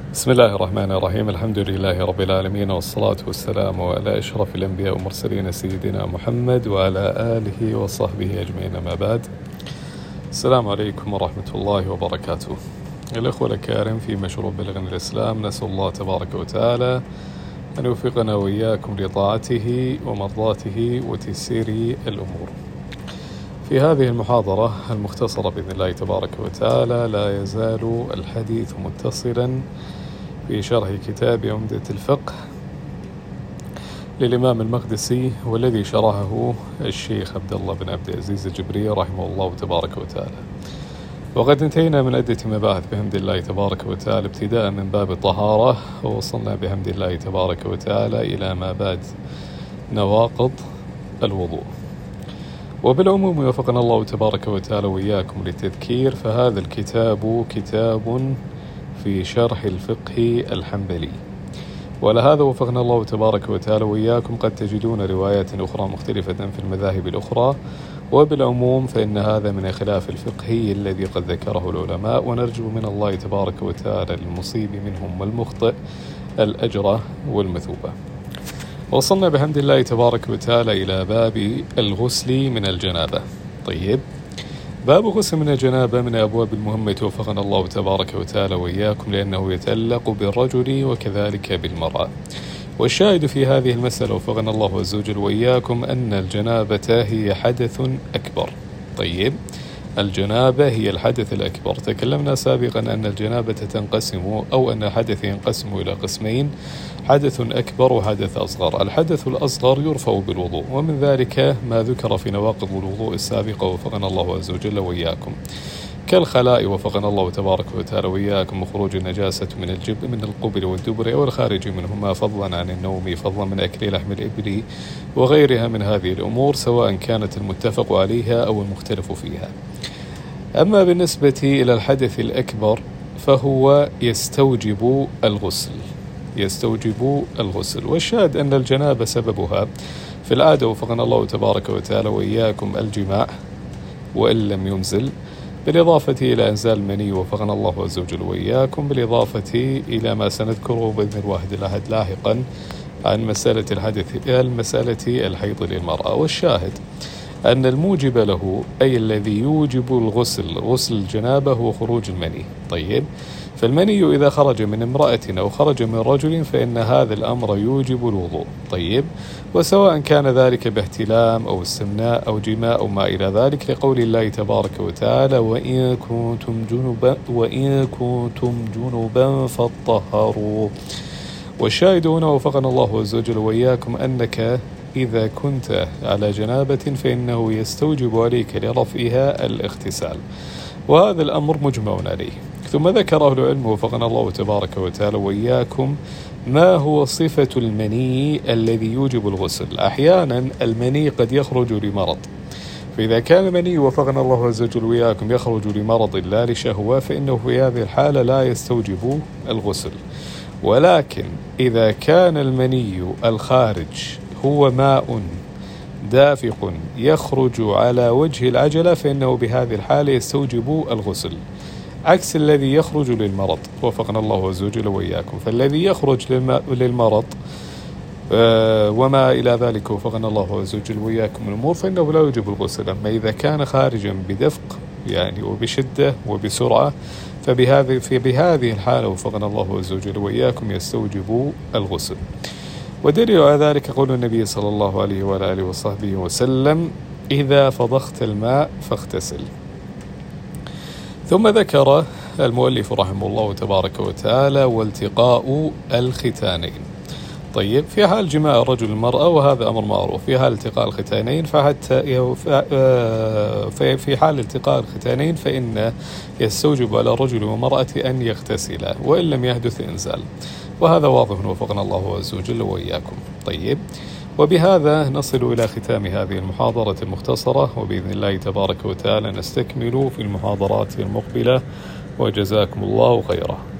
بسم الله الرحمن الرحيم. الحمد لله رب العالمين، والصلاة والسلام على أشرف الأنبياء والمرسلين سيدنا محمد وعلى آله وصحبه أجمعين، ما بعد. السلام عليكم ورحمة الله وبركاته. الأخوة الكرام في مشروع بلغ الإسلام، نسأل الله تبارك وتعالى أن يوفقنا وإياكم لطاعته ومرضاته وتيسير الأمور. في هذه المحاضرة المختصرة بإذن الله تبارك وتعالى لا يزال الحديث متصلا في شرح كتاب عمدة الفقه للإمام المقدسي، والذي شرحه الشيخ عبد الله بن عبد العزيز الجبري رحمه الله تبارك وتعالى. وقد انتهينا من عدة مباحث بحمد الله تبارك وتعالى، ابتداء من باب الطهارة، ووصلنا بحمد الله تبارك وتعالى إلى ما بعد نواقض الوضوء. وبالعموم وفقنا الله تبارك وتعالى وإياكم للتذكير، فهذا الكتاب كتاب في شرح الفقه الحنبلي، ولهذا وفقنا الله تبارك وتعالى وإياكم قد تجدون روايات أخرى مختلفة في المذاهب الأخرى. وبالعموم فإن هذا من خلاف الفقهي الذي قد ذكره العلماء، ونرجو من الله تبارك وتعالى للمصيب منهم والمخطئ الأجر والمثوبة. وصلنا بحمد الله تبارك وتعالى إلى باب الغسل من الجنابة. طيب، باب غسل من الجنابة من أبواب المهمة وفقنا الله تبارك وتعالى وإياكم، لأنه يتعلق بالرجل وكذلك بالمرأة. والشاهد في هذه المسألة وفقنا الله عز وجل وإياكم أن الجنابة هي حدث أكبر. طيب، الجنابة هي الحدث الأكبر. تكلمنا سابقا أن الجنابة تنقسم، أو أن الحدث ينقسم إلى قسمين: حدث أكبر وحدث أصغر. الحدث الأصغر يرفع بالوضوء، ومن ذلك ما ذكر في نواقض الوضوء السابقة وفقنا الله عز وجل وإياكم، كالخلاء وفقنا الله تبارك وتعالى وإياكم، وخروج النجاسة من القبل والدبر والخارج منهما، فضلا عن النوم، فضلا من أكل لحم الإبل وغيرها من هذه الأمور، سواء كانت المتفق عليها أو المختلف فيها. أما بالنسبة إلى الحدث الأكبر فهو يستوجب الغسل. والشاهد أن الجنابة سببها في العادة وفقنا الله تبارك وتعالى وإياكم الجماع، وإن لم ينزل، بالإضافة إلى إنزال المني وفقنا الله عز وجل وإياكم، بالإضافة إلى ما سنذكره بإذن الواحد الأحد لاحقا عن مسألة الحيض للمرأة. والشاهد أن الموجب له، أي الذي يوجب غسل الجنابة، هو خروج المني. طيب، فالمني إذا خرج من امرأة أو خرج من رجل فإن هذا الأمر يوجب الوضوء. طيب، وسواء كان ذلك باحتلام أو استمناء أو جماع أو ما إلى ذلك، لقول الله تبارك وتعالى: وإن كنتم جنبا فاطهروا. والشاهد هنا وفقنا الله عز وجل وإياكم أنك إذا كنت على جنابة فإنه يستوجب عليك لرفعها الاغتسال، وهذا الأمر مجمع عليه. ثم ذكر أهل العلم وفقنا الله تبارك وتعالى وإياكم ما هو صفة المني الذي يوجب الغسل. أحيانا المني قد يخرج لمرض، فإذا كان المني وفقنا الله عز وجل وإياكم يخرج لمرض لا لشهوة، فإنه في هذه الحالة لا يستوجب الغسل. ولكن إذا كان المني الخارج هو ماء دافق يخرج على وجه العجلة، فإنه بهذه الحالة يستوجب الغسل، عكس الذي يخرج للمرض وفقنا الله عز وجل وإياكم. فالذي يخرج للمرض وما إلى ذلك وفقنا الله عز وجل وإياكم من الأمور، فإنه لا يوجب الغسل. أما إذا كان خارجا بدفق وبشدة وبسرعة، فبهذه الحالة وفقنا الله عز وجل وإياكم يستوجب الغسل. ودليل على ذلك قول النبي صلى الله عليه وآله وصحبه وسلم: إذا فضخت الماء فاغتسل. ثم ذكر المؤلف رحمه الله تبارك وتعالى: والتقاء الختانين. طيب، في حال جماع الرجل المرأة، وهذا أمر معروف، في حال التقاء الختانين في حال التقاء الختانين فإن يستوجب على الرجل ومرأة أن يغتسلا، وإن لم يحدث إنزال، وهذا واضح وفقنا الله عز وجل وإياكم. طيب، وبهذا نصل إلى ختام هذه المحاضرة المختصرة، وبإذن الله تبارك وتعالى نستكمل في المحاضرات المقبلة، وجزاكم الله خيرا.